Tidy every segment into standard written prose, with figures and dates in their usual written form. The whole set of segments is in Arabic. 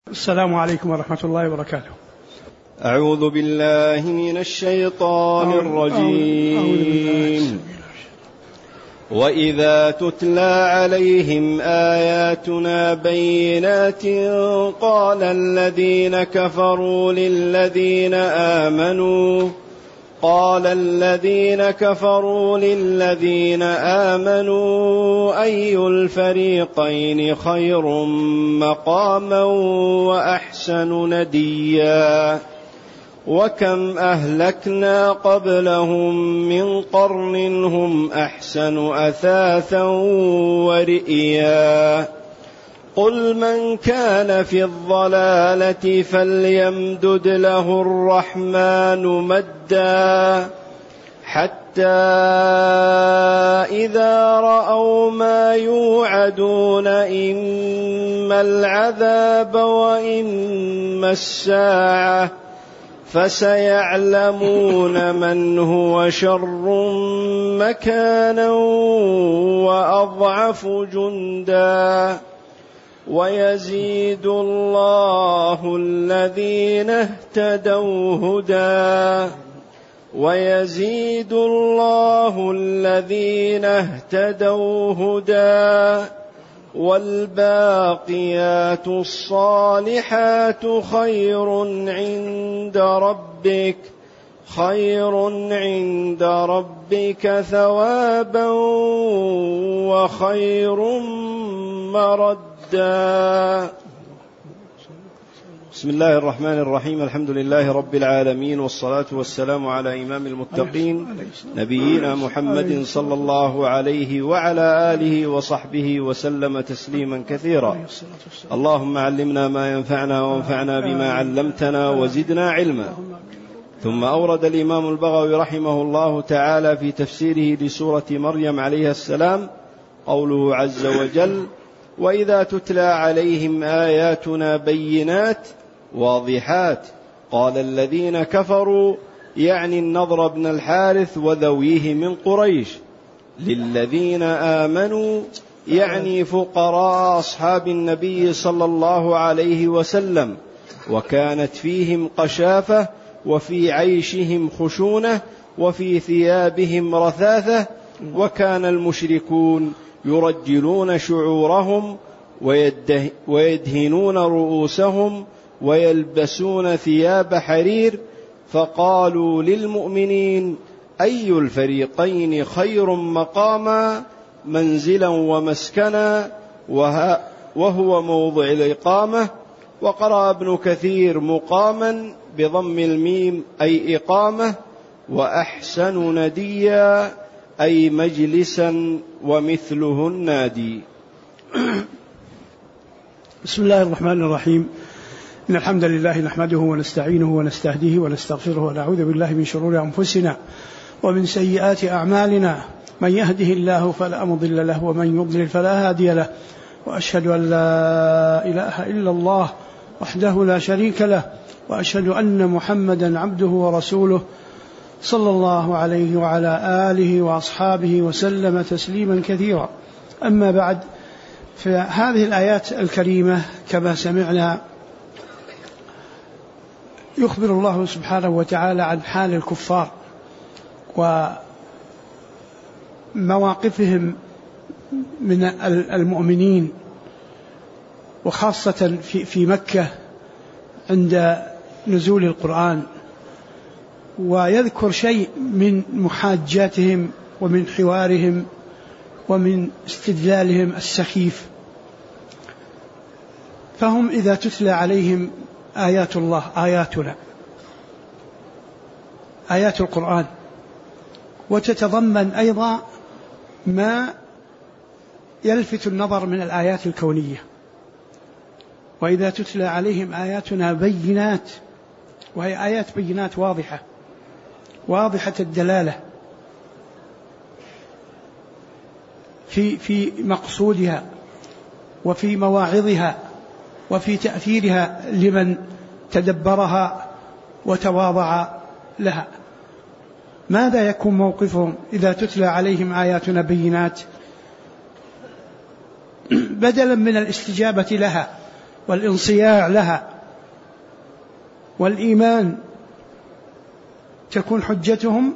السلام عليكم ورحمة الله وبركاته. أعوذ بالله من الشيطان الرجيم. وإذا تتلى عليهم آياتنا بينات قال الذين كفروا للذين آمنوا أي الفريقين خير مقاما وأحسن نديا وكم أهلكنا قبلهم من قرن هم أحسن أثاثا ورئيا قل من كان في الضلالة فليمدد له الرحمن مدا حتى إذا رأوا ما يوعدون إما العذاب وإما الساعة فسيعلمون من هو شر مكانا وأضعف جندا ويزيد الله الذين اهتدوا هدى والباقيات الصالحات خير عند ربك ثوابا وخير مردا. بسم الله الرحمن الرحيم. الحمد لله رب العالمين، والصلاة والسلام على إمام المتقين نبينا محمد صلى الله عليه وعلى آله وصحبه وسلم تسليما كثيرا. اللهم علمنا ما ينفعنا وانفعنا بما علمتنا وزدنا علما. ثم أورد الإمام البغوي رحمه الله تعالى في تفسيره لسورة مريم عليه السلام قوله عز وجل: وإذا تتلى عليهم آياتنا بينات واضحات قال الذين كفروا، يعني النضر بن الحارث وذويه من قريش، للذين آمنوا يعني فقراء أصحاب النبي صلى الله عليه وسلم، وكانت فيهم قشافة وفي عيشهم خشونة وفي ثيابهم رثاثة، وكان المشركون يرجلون شعورهم ويدهنون رؤوسهم ويلبسون ثياب حرير، فقالوا للمؤمنين أي الفريقين خير مقاما منزلا ومسكنا وهو موضع الإقامة. وقرأ ابن كثير مقاما بضم الميم أي إقامة، وأحسن نديا أي مجلسا ومثله النادي. بسم الله الرحمن الرحيم. إن الحمد لله نحمده ونستعينه ونستهديه ونستغفره ونعوذ بالله من شرور أنفسنا ومن سيئات أعمالنا، من يهده الله فلا مضل له ومن يضلل فلا هادي له، وأشهد أن لا إله إلا الله وحده لا شريك له، وأشهد أن محمدا عبده ورسوله صلى الله عليه وعلى آله وأصحابه وسلم تسليما كثيرا. أما بعد، فهذه الآيات الكريمة كما سمعنا يخبر الله سبحانه وتعالى عن حال الكفار ومواقفهم من المؤمنين، وخاصة في مكة عند نزول القرآن، ويذكر شيء من محاجاتهم ومن حوارهم ومن استدلالهم السخيف. فهم إذا تتلى عليهم آيات الله، آياتنا، آيات القرآن، وتتضمن أيضا ما يلفت النظر من الآيات الكونية. وإذا تتلى عليهم آياتنا بينات، وهي آيات بينات واضحة الدلالة في مقصودها وفي مواعظها وفي تأثيرها لمن تدبرها وتواضع لها. ماذا يكون موقفهم إذا تتلى عليهم آياتنا بينات؟ بدلا من الاستجابة لها والانصياع لها والإيمان تكون حجتهم.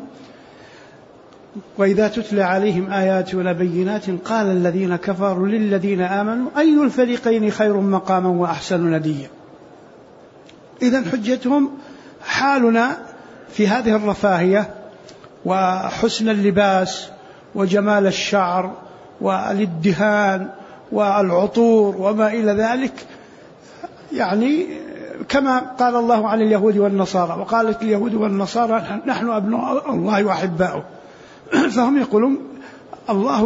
وإذا تتلى عليهم آياتنا بينات قال الذين كفروا للذين آمنوا أي الفريقين خير مقاما وأحسن نديا. إذن حجتهم حالنا في هذه الرفاهية وحسن اللباس وجمال الشعر والادهان والعطور وما إلى ذلك، يعني كما قال الله عن اليهود والنصارى، وقالت اليهود والنصارى نحن أبناء الله وأحباؤه، فهم يقولون الله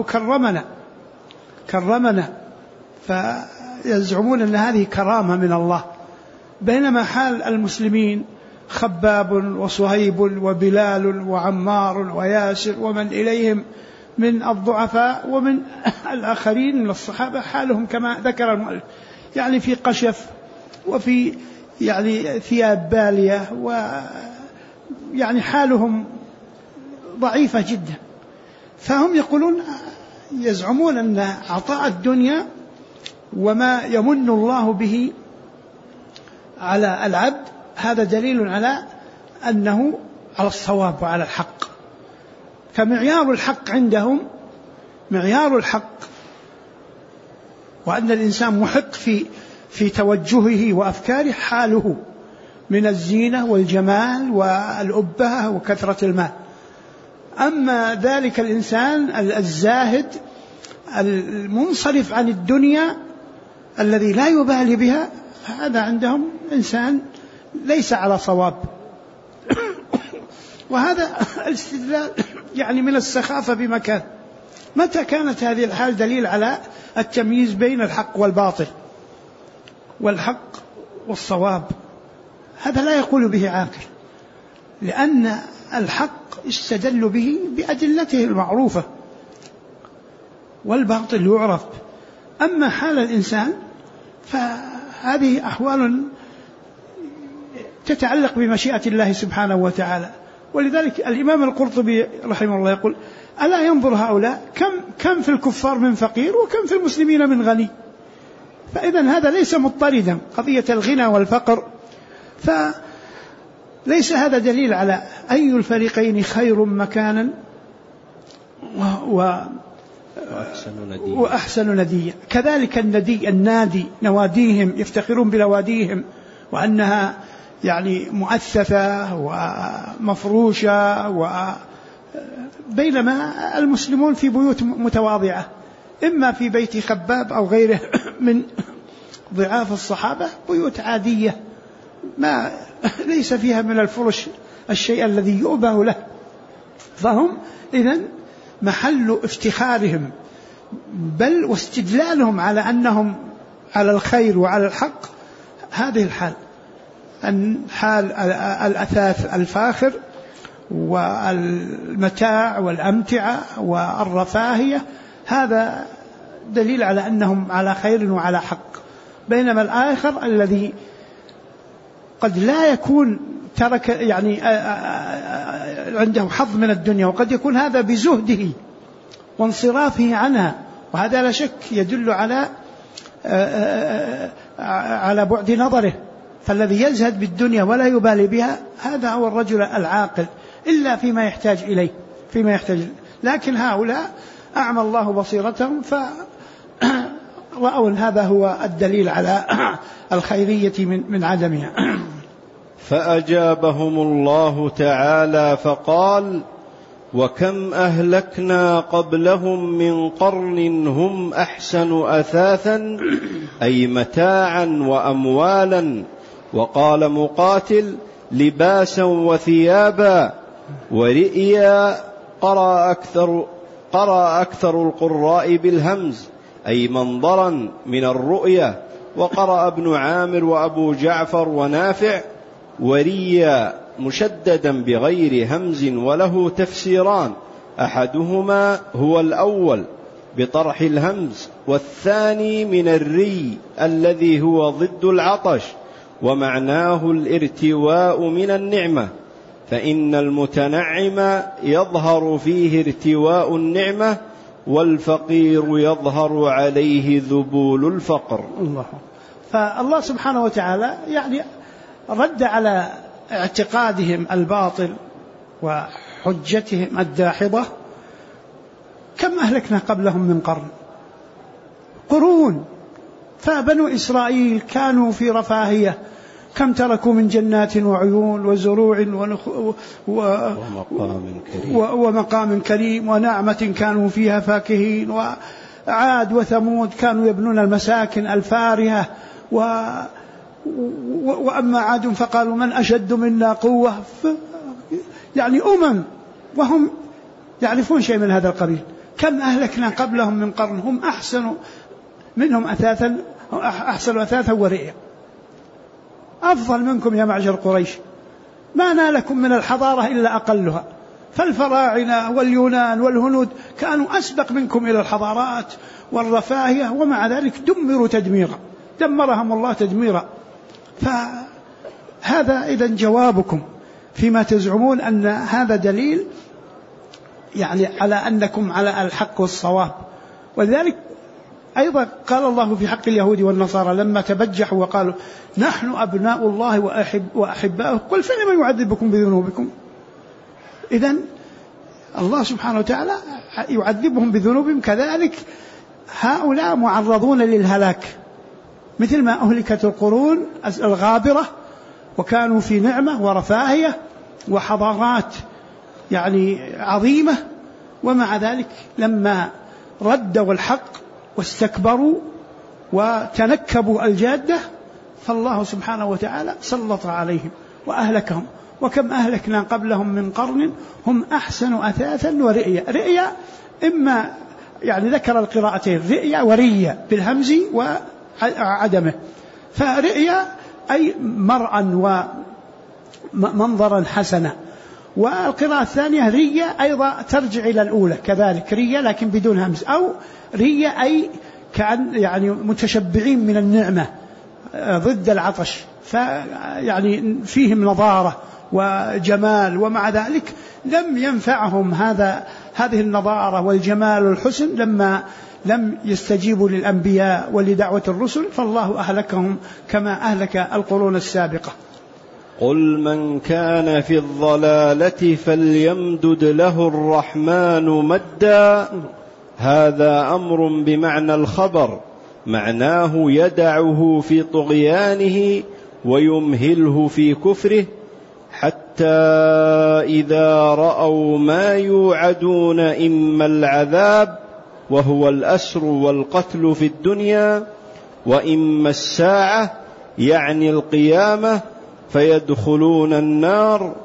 كرمنا، فيزعمون أن هذه كرامة من الله، بينما حال المسلمين خباب وصهيب وبلال وعمار وياسر ومن إليهم من الضعفاء ومن الآخرين من الصحابة حالهم كما ذكر المؤلف، يعني في قشف وفي يعني ثياب بالية، ويعني حالهم ضعيفة جدا. فهم يقولون يزعمون أن عطاء الدنيا وما يمن الله به على العبد هذا دليل على أنه على الصواب وعلى الحق. فمعيار الحق عندهم معيار الحق، وأن الإنسان محق في توجهه وأفكاره حاله من الزينة والجمال والأبهة وكثرة المال. أما ذلك الإنسان الزاهد المنصرف عن الدنيا الذي لا يبالي بها، هذا عندهم إنسان ليس على صواب. وهذا الاستدلال يعني من السخافة بمكان. متى كانت هذه الحال دليل على التمييز بين الحق والباطل والحق والصواب؟ هذا لا يقول به عاقل، لأن الحق استدل به بأدلته المعروفة والباطل يعرف. أما حال الإنسان فهذه أحوال تتعلق بمشيئة الله سبحانه وتعالى. ولذلك الإمام القرطبي رحمه الله يقول ألا ينظر هؤلاء كم في الكفار من فقير وكم في المسلمين من غني. فإذن هذا ليس مضطردا قضية الغنى والفقر، فليس هذا دليل على أي الفريقين خير مكانا وأحسن نديا. كذلك النادي نواديهم يفتخرون بنواديهم وأنها يعني مؤثثة ومفروشة، بينما المسلمون في بيوت متواضعة، إما في بيت خباب أو غيره من ضعاف الصحابة، بيوت عادية ما ليس فيها من الفرش الشيء الذي يؤبه له. فهم إذن محل افتخارهم بل واستدلالهم على أنهم على الخير وعلى الحق هذه الحال، حال الأثاث الفاخر والمتاع والأمتعة والرفاهية، هذا دليل على أنهم على خير وعلى حق. بينما الآخر الذي قد لا يكون ترك يعني عنده حظ من الدنيا، وقد يكون هذا بزهده وانصرافه عنها، وهذا لا شك يدل على بعد نظره. فالذي يزهد بالدنيا ولا يبالي بها هذا هو الرجل العاقل، إلا فيما يحتاج إليه لكن هؤلاء أعمى الله بصيرتهم فرأوا هذا هو الدليل على الخيرية من عدمها. فأجابهم الله تعالى فقال: وكم أهلكنا قبلهم من قرن هم أحسن أثاثا أي متاعا وأموالا. وقال مقاتل: لباسا وثيابا. ورئيا قرأ أكثر القراء بالهمز أي منظرا من الرؤية. وقرأ ابن عامر وأبو جعفر ونافع وريا مشددا بغير همز، وله تفسيران: أحدهما هو الأول بطرح الهمز، والثاني من الري الذي هو ضد العطش، ومعناه الارتواء من النعمة، فإن المتنعم يظهر فيه ارتواء النعمة، والفقير يظهر عليه ذبول الفقر. الله. فالله سبحانه وتعالى يعني رد على اعتقادهم الباطل وحجتهم الداحضة. كم أهلكنا قبلهم من قرون، فبنو إسرائيل كانوا في رفاهية، كم تركوا من جنات وعيون وزروع ومقام كريم ونعمة كانوا فيها فاكهين. وعاد وثمود كانوا يبنون المساكن الفارهة، وأما عاد فقالوا من أشد منا قوة. يعني وهم يعرفون شيء من هذا القبيل. كم أهلكنا قبلهم من قرن هم أحسن منهم أثاثا، أحسن أثاثا ورئيا، أفضل منكم يا معشر قريش، ما نالكم من الحضارة إلا أقلها. فالفراعنة واليونان والهنود كانوا أسبق منكم إلى الحضارات والرفاهية، ومع ذلك دمروا تدميرا، دمرهم الله تدميرا. فهذا إذن جوابكم فيما تزعمون أن هذا دليل يعني على أنكم على الحق والصواب. ولذلك أيضا قال الله في حق اليهود والنصارى لما تبجحوا وقالوا نحن أبناء الله وأحباؤه قل فلما يعذبكم بذنوبكم. إذن الله سبحانه وتعالى يعذبهم بذنوبهم، كذلك هؤلاء معرضون للهلاك مثل ما أهلكت القرون الغابرة، وكانوا في نعمة ورفاهية وحضارات يعني عظيمة، ومع ذلك لما ردوا الحق واستكبروا وتنكبوا الجادة فالله سبحانه وتعالى سلط عليهم وأهلكهم. وكم أهلكنا قبلهم من قرن هم أحسن أثاثا ورئيا. رئيا إما يعني ذكر القراءتين رئيا وريا بالهمز وعدمه. فرئيا أي مرأى ومنظرا حسنا، والقراءة الثانية ريا أيضا ترجع إلى الأولى كذلك ريا لكن بدون همز، أو ريا أي كأن يعني متشبعين من النعمة ضد العطش، فيعني فيهم نضارة وجمال، ومع ذلك لم ينفعهم هذه النضارة والجمال والحسن لما لم يستجيبوا للأنبياء ولدعوة الرسل، فالله أهلكهم كما أهلك القرون السابقة. قل من كان في الضلالة فليمدد له الرحمن مدا. هذا أمر بمعنى الخبر، معناه يدعه في طغيانه ويمهله في كفره حتى إذا رأوا ما يوعدون إما العذاب وهو الأسر والقتل في الدنيا، وإما الساعة يعني القيامة فيدخلون النار،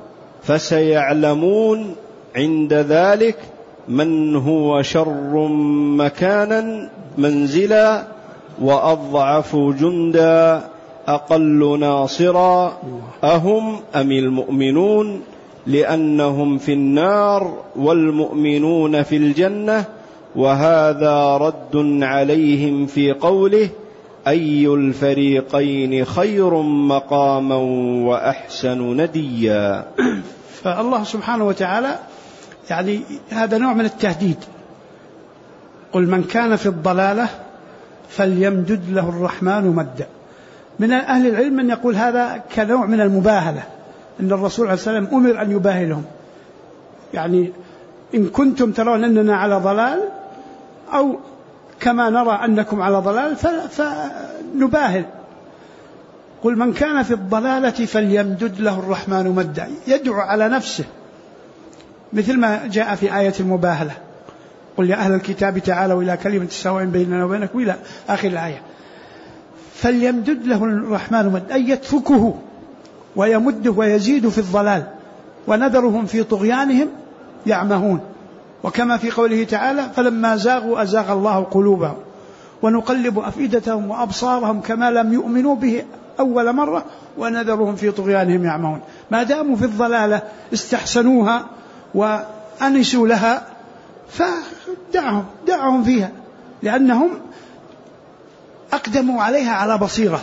فسيعلمون عند ذلك من هو شر مكانا منزلا وأضعف جندا أقل ناصرا أهم أم المؤمنون، لأنهم في النار والمؤمنون في الجنة. وهذا رد عليهم في قوله أي الفريقين خير مقاما وأحسن نديا. فالله سبحانه وتعالى يعني هذا نوع من التهديد. قل من كان في الضلالة فليمدد له الرحمن مدا. من أهل العلم من يقول هذا كنوع من المباهلة، أن الرسول عليه السلام أمر أن يباهلهم، يعني إن كنتم ترون أننا على ضلال أو كما نرى أنكم على ضلال فنباهل. قل من كان في الضلالة فليمدد له الرحمن مدا، يدعو على نفسه مثل ما جاء في آية المباهلة قل يا أهل الكتاب تعالوا إلى كلمة سواء بيننا وبينكم إلى آخر الآية. فليمدد له الرحمن مدا أي يتركه ويمده ويزيد في الضلال، ونذرهم في طغيانهم يعمهون. وكما في قوله تعالى فلما زاغوا أزاغ الله قلوبهم ونقلب أفئدتهم وأبصارهم كما لم يؤمنوا به أول مرة ونذرهم في طغيانهم يعمهون. ما داموا في الضلالة استحسنوها وأنسوا لها فدعهم فيها، لأنهم أقدموا عليها على بصيرة،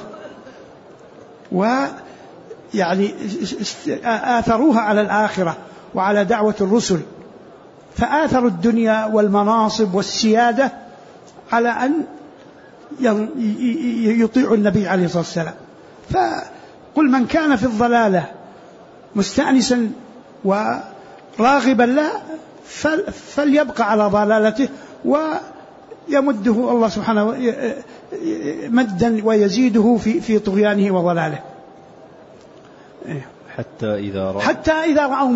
ويعني آثروها على الآخرة وعلى دعوة الرسل، فآثروا الدنيا والمناصب والسيادة على أن يطيع النبي عليه الصلاة والسلام. فقل من كان في الضلالة مستأنسا وراغبا له فليبقى على ضلالته، ويمده الله سبحانه مدا ويزيده في طغيانه وضلاله، حتى إذا رأوا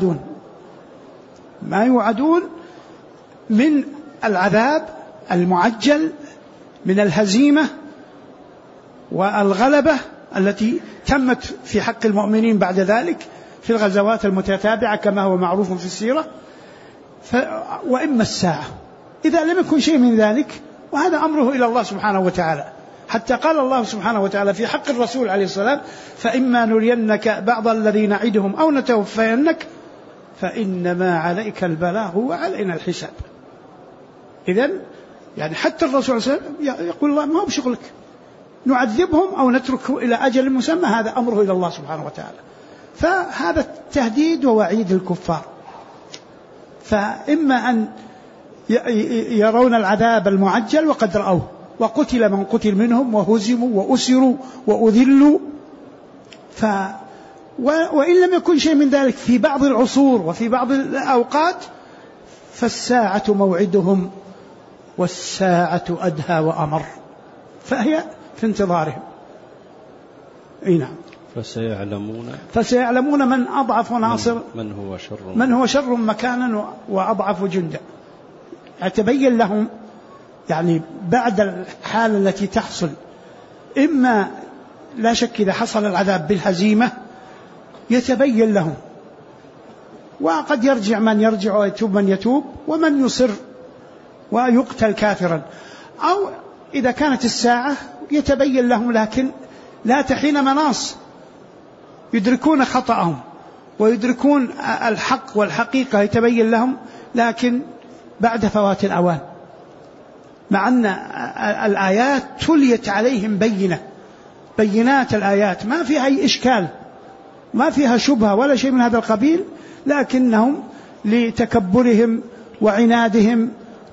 ما يوعدون من العذاب المعجل، من الهزيمة والغلبة التي تمت في حق المؤمنين بعد ذلك في الغزوات المتتابعة كما هو معروف في السيرة، وإما الساعة إذا لم يكن شيء من ذلك، وهذا أمره إلى الله سبحانه وتعالى. حتى قال الله سبحانه وتعالى في حق الرسول عليه الصلاة: فإما نرينك بعض الذي نعدهم أو نتوفينك فإنما عليك البلاغ وعلينا الحساب. إذن يعني حتى الرسول صلى الله عليه وسلم يقول الله: ما هو بشغلك، نعذبهم أو نتركه إلى أجل مسمى، هذا أمره إلى الله سبحانه وتعالى. فهذا تهديد ووعيد الكفار. فإما أن يرون العذاب المعجل وقد رأوه، وقتل من قتل منهم وهزموا وأسروا وأذلوا. وإن لم يكن شيء من ذلك في بعض العصور وفي بعض الأوقات، فالساعة موعدهم والساعة أدهى وأمر، فهي في انتظارهم. نعم. فسيعلمون من أضعف ناصر، من هو شر مكانا وأضعف جندا. يتبين لهم يعني بعد الحالة التي تحصل، إما لا شك إذا حصل العذاب بالهزيمة يتبين لهم، وقد يرجع من يرجع ويتوب من يتوب، ومن يصر ويقتل كافرا. أو إذا كانت الساعة يتبين لهم، لكن لا تحين مناص، يدركون خطأهم ويدركون الحق والحقيقة يتبين لهم، لكن بعد فوات الأوان، مع أن الآيات تليت عليهم بينات الآيات، ما فيها أي إشكال، ما فيها شبهة ولا شيء من هذا القبيل، لكنهم لتكبرهم وعنادهم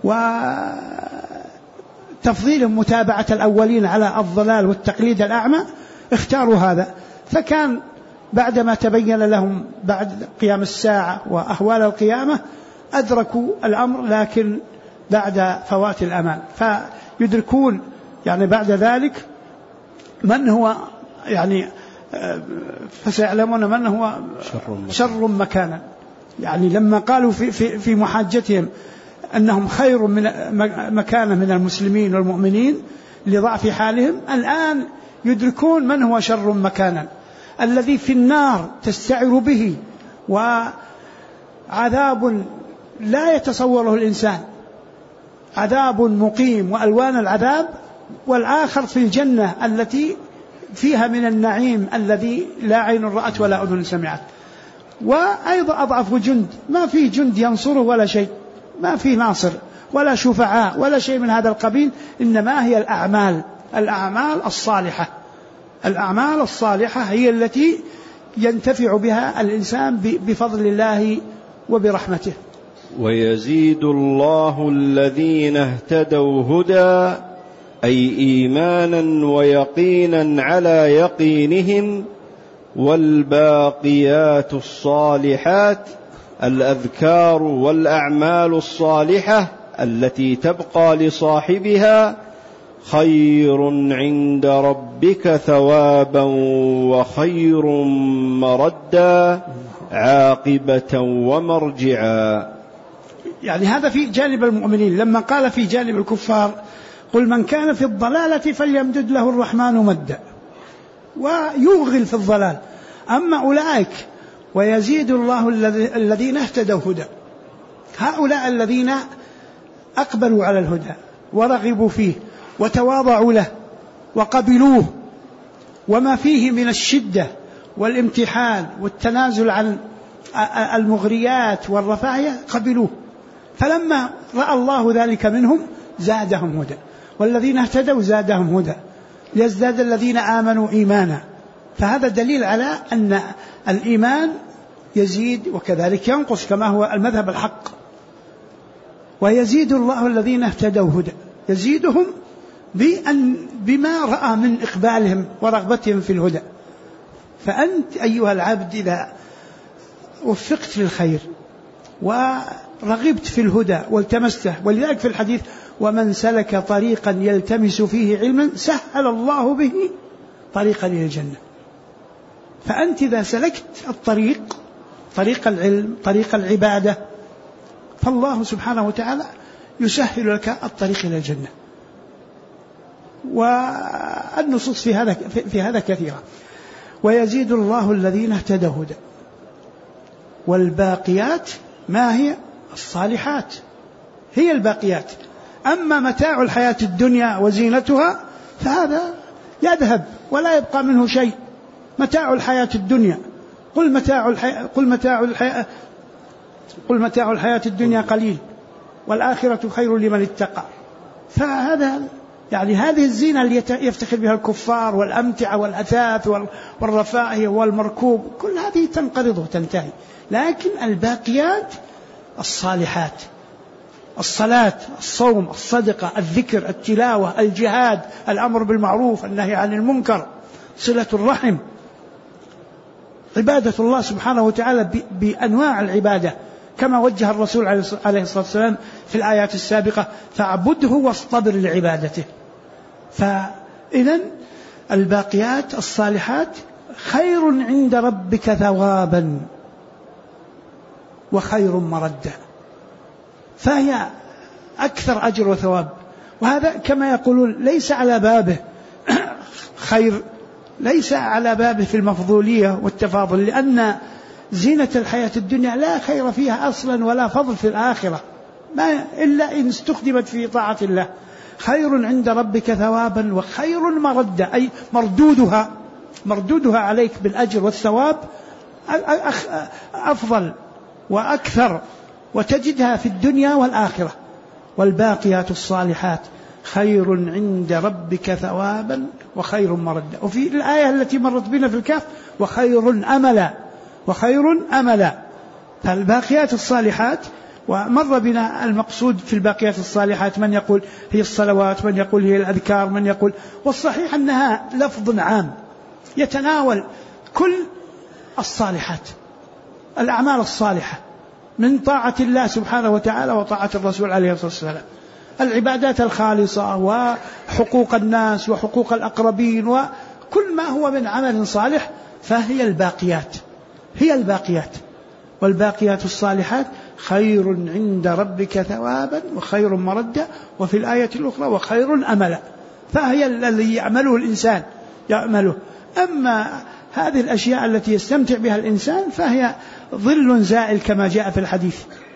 وتفضيلهم متابعة الأولين على الضلال والتقليد الأعمى اختاروا هذا. فكان بعدما تبين لهم بعد قيام الساعة وأهوال القيامة أدركوا الأمر، لكن بعد فوات الأمان. فيدركون يعني بعد ذلك من هو يعني فسيعلمون من هو شر مكانا. يعني لما قالوا في محاجتهم أنهم خير من مكانة من المسلمين والمؤمنين لضعف حالهم، الآن يدركون من هو شر مكانا، الذي في النار تستعر به وعذاب لا يتصوره الإنسان، عذاب مقيم وألوان العذاب، والآخر في الجنة التي فيها من النعيم الذي لا عين رأت ولا أذن سمعت. وأيضا أضعف جند، ما فيه جند ينصره ولا شيء، ما فيه ناصر ولا شفعاء ولا شيء من هذا القبيل، إنما هي الأعمال الصالحة. الأعمال الصالحة هي التي ينتفع بها الإنسان بفضل الله وبرحمته. ويزيد الله الذين اهتدوا هدى، أي إيمانا ويقينا على يقينهم. والباقيات الصالحات الأذكار والأعمال الصالحة التي تبقى لصاحبها خير عند ربك ثوابا وخير مردا عاقبة ومرجعا. يعني هذا في جانب المؤمنين. لما قال في جانب الكفار: قل من كان في الضلالة فليمدد له الرحمن مدا، ويغل في الضلال. أما أولئك ويزيد الله الذين اهتدوا هدى، هؤلاء الذين أقبلوا على الهدى ورغبوا فيه وتواضعوا له وقبلوه، وما فيه من الشدة والامتحان والتنازل عن المغريات والرفاهية قبلوه. فلما رأى الله ذلك منهم زادهم هدى، والذين اهتدوا زادهم هدى ليزداد الذين آمنوا إيمانا. فهذا دليل على أن الإيمان يزيد وكذلك ينقص كما هو المذهب الحق. ويزيد الله الذين اهتدوا هدى، يزيدهم بما رأى من إقبالهم ورغبتهم في الهدى. فأنت أيها العبد إذا وفقت للخير ورغبت في الهدى والتمسته، ولذلك في الحديث: ومن سلك طريقا يلتمس فيه علما سهل الله به طريقا إلى الجنة. فأنت إذا سلكت الطريق، طريق العلم، طريق العبادة، فالله سبحانه وتعالى يسهل لك الطريق إلى الجنة. والنصوص في هذا كثيرة. ويزيد الله الذين اهتدوا هدى. والباقيات ما هي؟ الصالحات هي الباقيات. أما متاع الحياة الدنيا وزينتها فهذا يذهب ولا يبقى منه شيء. متاع الحياة الدنيا، قل متاع الحياة الدنيا قليل والآخرة خير لمن اتقى. فهذا يعني هذه الزينة اللي يفتخر بها الكفار، والأمتعة والأثاث والرفائح والمركوب، كل هذه تنقرض وتنتهي. لكن الباقيات الصالحات: الصلاة، الصوم، الصدقة، الذكر، التلاوة، الجهاد، الأمر بالمعروف، النهي عن المنكر، صلة الرحم، عبادة الله سبحانه وتعالى بأنواع العبادة كما وجه الرسول عليه الصلاة والسلام في الآيات السابقة: فاعبده واصطبر لعبادته. فإذن الباقيات الصالحات خير عند ربك ثوابا وخير مردا، فهي أكثر أجر وثواب. وهذا كما يقولون ليس على بابه خير، ليس على بابه في المفضولية والتفاضل، لأن زينة الحياة الدنيا لا خير فيها أصلا ولا فضل في الآخرة إلا إن استخدمت في طاعة الله. خير عند ربك ثوابا وخير مردا، أي مردودها عليك بالأجر والثواب أفضل وأكثر، وتجدها في الدنيا والآخرة. والباقيات الصالحات خير عند ربك ثوابا وخير مردا. وفي الآية التي مرت بنا في الكهف: وخير أملا. فالباقيات الصالحات، ومر بنا المقصود في الباقيات الصالحات من يقول هي الصلوات، من يقول هي الأذكار، من يقول، والصحيح أنها لفظ عام يتناول كل الصالحات، الأعمال الصالحة من طاعة الله سبحانه وتعالى وطاعة الرسول عليه الصلاة والسلام، العبادات الخالصة وحقوق الناس وحقوق الأقربين وكل ما هو من عمل صالح، فهي الباقيات، هي الباقيات. والباقيات الصالحات خير عند ربك ثوابا وخير مردا، وفي الآية الأخرى وخير أملا. فهي الذي يعمله الإنسان يعمله. أما هذه الأشياء التي يستمتع بها الإنسان فهي ظل زائل كما جاء في الحديث.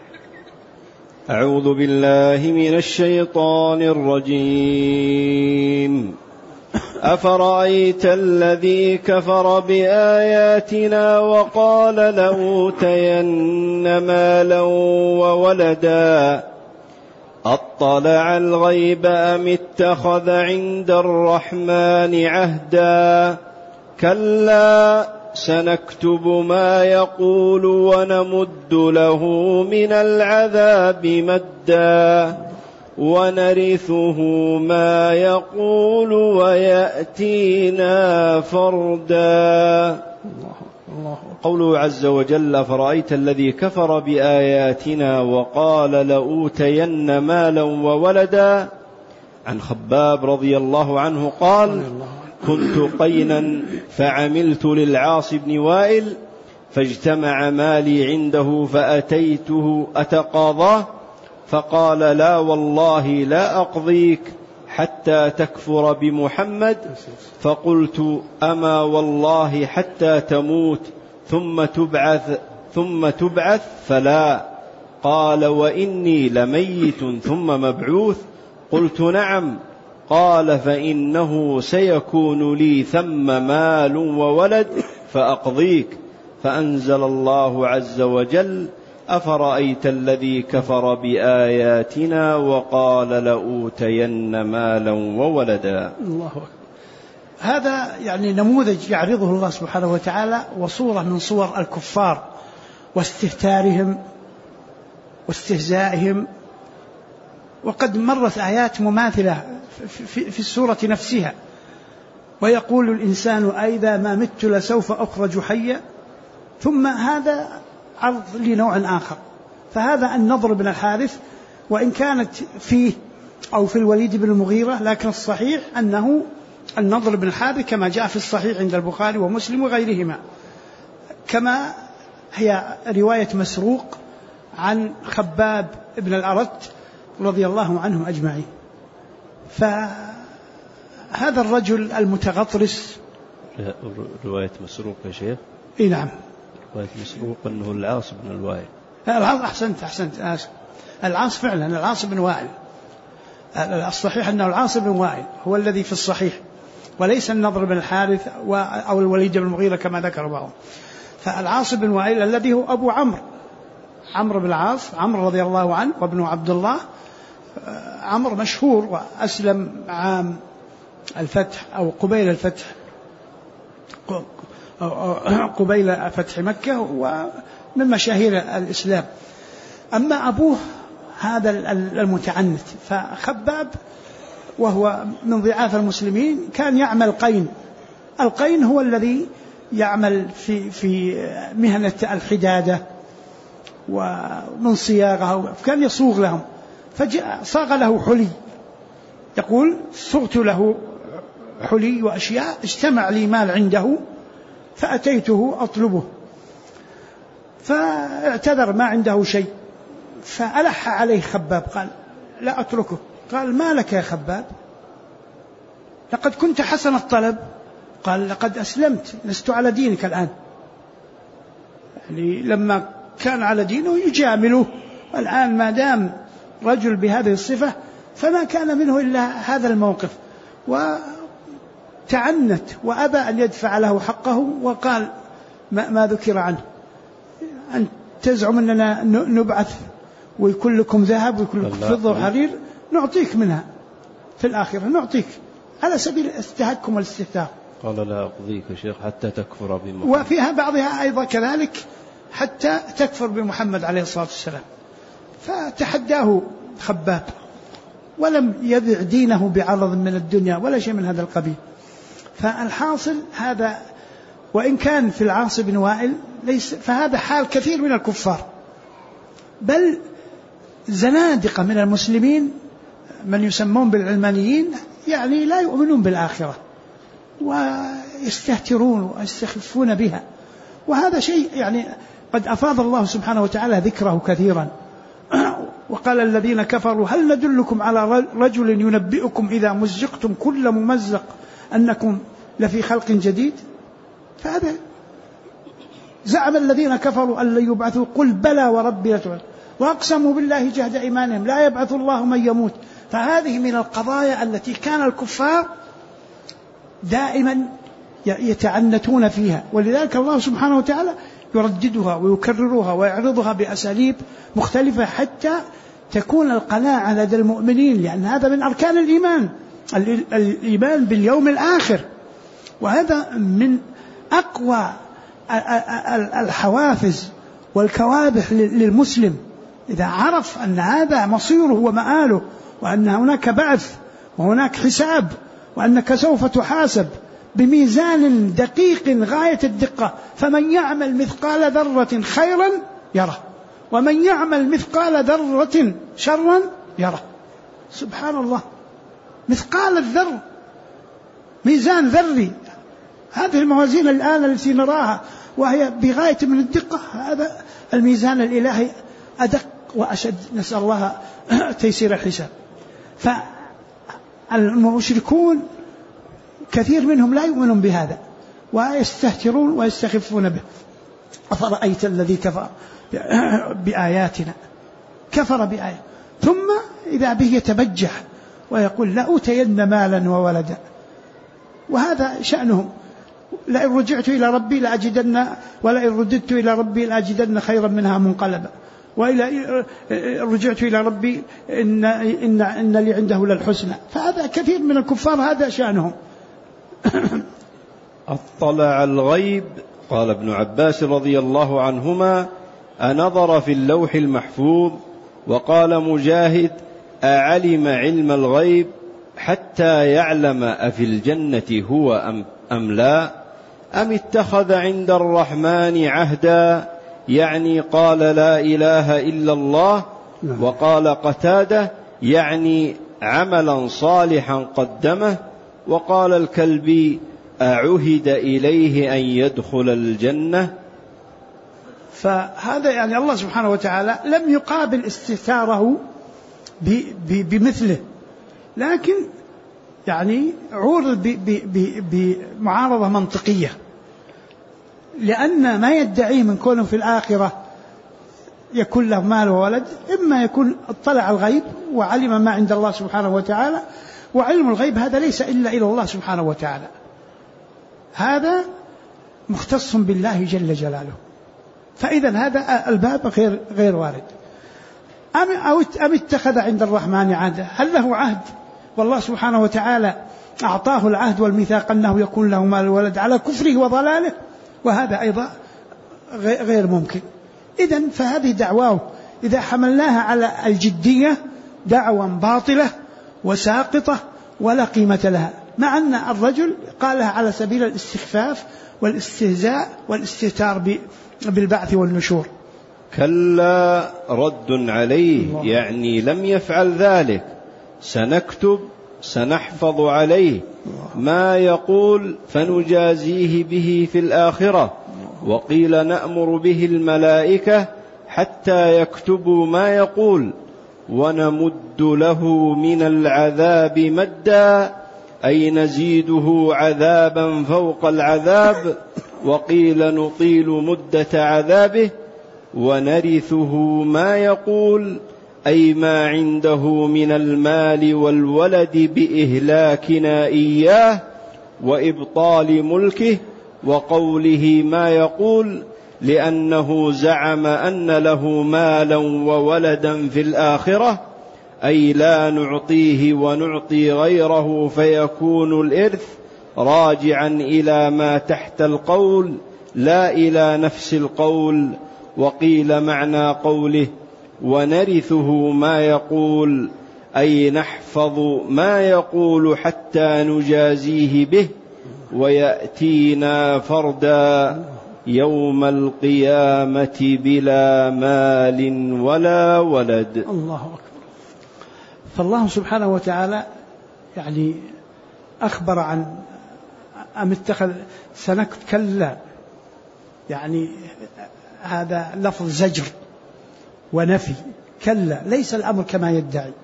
أعوذ بالله من الشيطان الرجيم. أفرأيت الذي كفر بآياتنا وقال لأوتين مالا وولدا أطلع الغيب أم اتخذ عند الرحمن عهدا كلا سنكتب ما يقول ونمد له من العذاب مدا ونرثه ما يقول ويأتينا فردا. قوله عز وجل: فرأيت الذي كفر بآياتنا وقال لأوتين مالا وولدا. عن خباب رضي الله عنه قال: كنت قينا فعملت للعاص بن وائل فاجتمع مالي عنده فأتيته أتقاضاه فقال: لا والله لا أقضيك حتى تكفر بمحمد. فقلت: أما والله حتى تموت ثم تبعث فلا. قال: وإني لميت ثم مبعوث. قلت: نعم. قال: فإنه سيكون لي ثم مال وولد فأقضيك. فأنزل الله عز وجل: أفرأيت الذي كفر بآياتنا وقال لأوتين مالا وولدا. الله أكبر. هذا يعني نموذج يعرضه الله سبحانه وتعالى وصورة من صور الكفار واستهتارهم واستهزائهم. وقد مرت آيات مماثلة في السورة نفسها: ويقول الإنسان أئذا ما مت لسوف أخرج حيا. ثم هذا عرض لنوع آخر، فهذا النضر بن الحارث، وإن كانت فيه أو في الوليد بن المغيرة، لكن الصحيح أنه النضر بن الحارث كما جاء في الصحيح عند البخاري ومسلم وغيرهما، كما هي رواية مسروق عن خباب بن الأرت رضي الله عنهم أجمعين. فهذا الرجل المتغطرس، رواية مسروق يا شيخ؟ إيه نعم، رواية مسروق أنه العاص بن الوائل. أحسنت العاص فعلا، العاص بن وائل. الصحيح أنه العاص بن وائل هو الذي في الصحيح، وليس النضر بن الحارث أو الوليد بن المغيرة كما ذكر بعضهم. فالعاص بن وائل الذي هو أبو عمرو بن العاص، عمرو رضي الله عنه وابن عبد الله. عمرو مشهور وأسلم عام الفتح أو قبيل الفتح، قبيل فتح مكة، ومن مشاهير الإسلام. أما أبوه هذا المتعنت، فخباب وهو من ضعاف المسلمين كان يعمل القين هو الذي يعمل في مهنة الحدادة ومن صياغها، كان يصوغ لهم. فصاغ له حلي، يقول: صغت له حلي وأشياء، اجتمع لي مال عنده فأتيته أطلبه، فاعتذر ما عنده شيء، فألح عليه خباب قال: لا أتركه. قال: ما لك يا خباب؟ لقد كنت حسن الطلب. قال: لقد أسلمت، لست على دينك الآن. يعني لما كان على دينه يجامله، والآن ما دام رجل بهذه الصفة فما كان منه إلا هذا الموقف، وتعنت وأبى أن يدفع له حقه، وقال ما ذكر عنه: أن تزعم أننا نبعث ويكون لكم ذهب ويكون لكم فضة وحرير، نعطيك منها في الآخرة، نعطيك على سبيل التهكم والاستهتار. قال: لا أقضيك يا شيخ حتى تكفر بمحمد. وفيها بعضها أيضا كذلك: حتى تكفر بمحمد عليه الصلاة والسلام. فتحداه خباب، ولم يبع دينه بعرض من الدنيا ولا شيء من هذا القبيل. فالحاصل هذا، وإن كان في العاص بن وائل ليس، فهذا حال كثير من الكفار، بل زنادقة من المسلمين من يسمون بالعلمانيين، يعني لا يؤمنون بالآخرة ويستهترون ويستخفون بها. وهذا شيء يعني قد أفاض الله سبحانه وتعالى ذكره كثيرا. وقال الذين كفروا: هل ندلكم على رجل ينبئكم إذا مزقتم كل ممزق أنكم لفي خلق جديد؟ فهذا زعم الذين كفروا أن لن يبعثوا، قل بلى وربي لتبعثون، وأقسموا بالله جهد إيمانهم لا يبعث الله من يموت. فهذه من القضايا التي كان الكفار دائما يتعنتون فيها، ولذلك الله سبحانه وتعالى يرددها ويكررها ويعرضها بأساليب مختلفة حتى تكون القناعة لدى المؤمنين، لأن هذا من أركان الإيمان باليوم الآخر. وهذا من أقوى الحوافز والكوابح للمسلم إذا عرف أن هذا مصيره ومآله، وأن هناك بعث وهناك حساب، وأنك سوف تحاسب بميزان دقيق غاية الدقة. فمن يعمل مثقال ذرة خيرا يره، ومن يعمل مثقال ذرة شرا يره. سبحان الله، مثقال الذر، ميزان ذري. هذه الموازين الآن التي نراها وهي بغاية من الدقة، هذا الميزان الإلهي أدق وأشد، نسأل الله تيسير الحساب. فالمشركون كثير منهم لا يؤمنون بهذا ويستهترون ويستخفون به. أفرأيت الذي كفر بآياتنا، كفر بآيات، ثم إذا به يتبجح ويقول لأوتين مالا وولدا. وهذا شأنهم: لئن رجعت إلى ربي لأجدن، ولئن رددت إلى ربي لأجدن خيرا منها منقلبا، وإلى رجعت إلى ربي إن لي عنده للحسنى. فهذا كثير من الكفار هذا شأنهم. اطلع الغيب، قال ابن عباس رضي الله عنهما: أنظر في اللوح المحفوظ. وقال مجاهد: أعلم علم الغيب حتى يعلم أفي الجنة هو أم لا، أم اتخذ عند الرحمن عهدا، يعني قال لا إله إلا الله. وقال قتادة يعني عملا صالحا قدمه. وقال الكلبي أعهد إليه أن يدخل الجنة. فهذا يعني الله سبحانه وتعالى لم يقابل استثاره بمثله، لكن يعني عورض بمعارضة منطقية، لأن ما يدعيه من كونه في الآخرة يكون له مال وولد، إما يكون اطلع الغيب وعلم ما عند الله سبحانه وتعالى، وعلم الغيب هذا ليس إلا إلى الله سبحانه وتعالى، هذا مختص بالله جل جلاله، فإذا هذا الباب غير وارد. أم اتخذ عند الرحمن عهدا، هل له عهد والله سبحانه وتعالى أعطاه العهد والميثاق أنه يكون له مال وولد على كفره وضلاله، وهذا أيضا غير ممكن. إذن فهذه دعواه إذا حملناها على الجدية دعوة باطلة وساقطة ولا قيمة لها، مع أن الرجل قالها على سبيل الاستخفاف والاستهزاء والاستهتار بالبعث والنشور. كلا رد عليه، يعني لم يفعل ذلك. سنكتب سنحفظ عليه ما يقول فنجازيه به في الآخرة. وقيل نأمر به الملائكة حتى يكتبوا ما يقول ونمد له من العذاب مدا، أي نزيده عذابا فوق العذاب. وقيل نطيل مدة عذابه ونرثه ما يقول، أي ما عنده من المال والولد بإهلاكنا إياه وإبطال ملكه وقوله ما يقول، لأنه زعم أن له مالا وولدا في الآخرة، أي لا نعطيه ونعطي غيره فيكون الإرث راجعا إلى ما تحت القول لا إلى نفس القول. وقيل معنى قوله ونرثه ما يقول أي نحفظ ما يقول حتى نجازيه به ويأتينا فردا يوم القيامة بلا مال ولا ولد. الله أكبر. فالله سبحانه وتعالى يعني أخبر عن أم اتخذ كلا، يعني هذا لفظ زجر ونفي. كلا، ليس الأمر كما يدعي،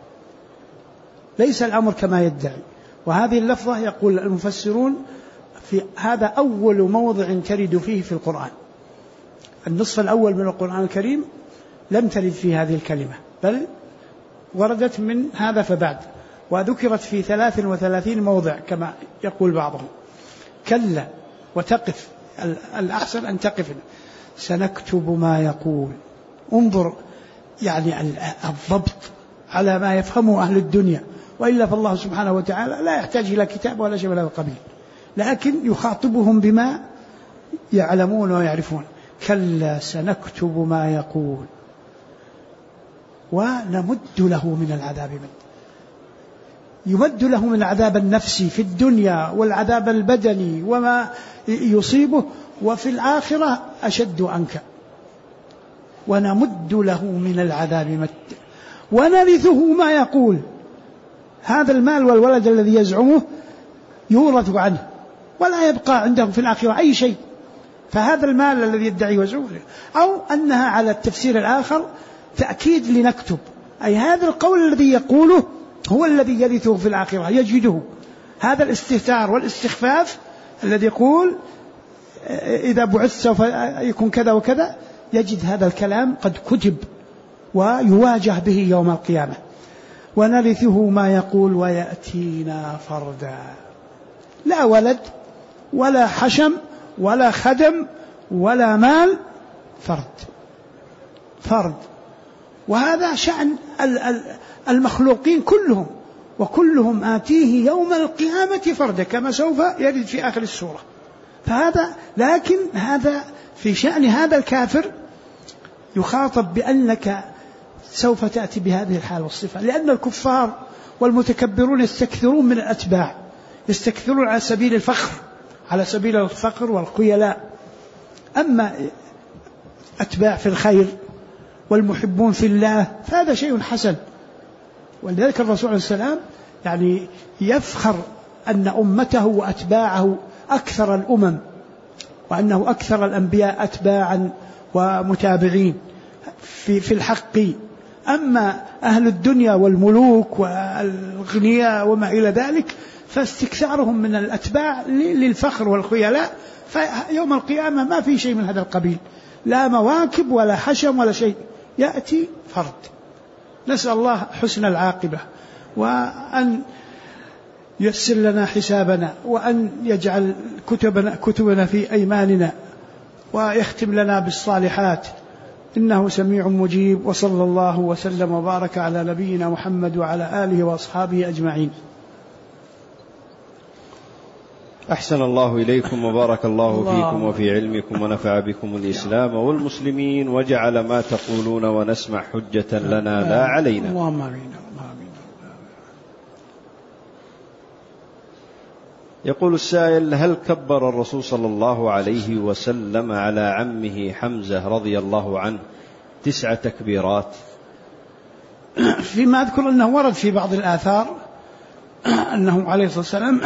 ليس الأمر كما يدعي. وهذه اللفظة يقول المفسرون في هذا أول موضع ترد فيه في القرآن. النصف الأول من القرآن الكريم لم ترد فيه هذه الكلمة، بل وردت من هذا فبعد، وذكرت في 33 موضع كما يقول بعضهم. كلا، وتقف، الأحسن أن تقف. سنكتب ما يقول. انظر يعني الضبط على ما يفهمه أهل الدنيا، وإلا فالله سبحانه وتعالى لا يحتاج إلى كتاب ولا شيء من هذا القبيل، لكن يخاطبهم بما يعلمون ويعرفون. كلا سنكتب ما يقول ونمد له من العذاب مد. يمد له من العذاب النفسي في الدنيا والعذاب البدني وما يصيبه، وفي الآخرة أشد عنك. ونمد له من العذاب مد ونرثه ما يقول. هذا المال والولد الذي يزعمه يورث عنه ولا يبقى عنده في الآخرة أي شيء. فهذا المال الذي يدعي وزعمه، أو أنها على التفسير الآخر تأكيد لنكتب، أي هذا القول الذي يقوله هو الذي يرثه في الآخرة يجده. هذا الاستهتار والاستخفاف الذي يقول إذا بعثت سوف يكون كذا وكذا، يجد هذا الكلام قد كتب ويواجه به يوم القيامة. ونرثه ما يقول ويأتينا فردا. لا ولد ولا حشم ولا خدم ولا مال، فرد. وهذا شأن المخلوقين كلهم، وكلهم آتيه يوم القيامة فردا كما سوف يرد في آخر السورة. فهذا، لكن هذا في شأن هذا الكافر يخاطب بأنك سوف تأتي بهذه الحال والصفة، لأن الكفار والمتكبرون يستكثرون من الأتباع، يستكثرون على سبيل الفخر، على سبيل الفقر والخيلاء. أما أتباع في الخير والمحبون في الله فهذا شيء حسن. ولذلك الرسول عليه السلام يعني يفخر أن أمته وأتباعه أكثر الأمم، وأنه أكثر الأنبياء أتباعا ومتابعين في الحق. أما أهل الدنيا والملوك والغنياء وما إلى ذلك فاستكثارهم من الأتباع للفخر والخيلاء، فيوم القيامة ما في شيء من هذا القبيل، لا مواكب ولا حشم ولا شيء، يأتي فرد. نسأل الله حسن العاقبة، وأن يسر لنا حسابنا، وأن يجعل كتبنا في أيماننا، ويختم لنا بالصالحات، إنه سميع مجيب. وصلى الله وسلم وبارك على نبينا محمد وعلى آله وأصحابه أجمعين. أحسن الله إليكم وبارك الله فيكم وفي علمكم ونفع بكم الإسلام والمسلمين، وجعل ما تقولون ونسمع حجة لنا لا علينا. اللهم آمين. يقول السائل: هل كبر الرسول صلى الله عليه وسلم على عمه حمزة رضي الله عنه 9 تكبيرات؟ فيما أذكر أنه ورد في بعض الآثار أنه عليه الصلاة والسلام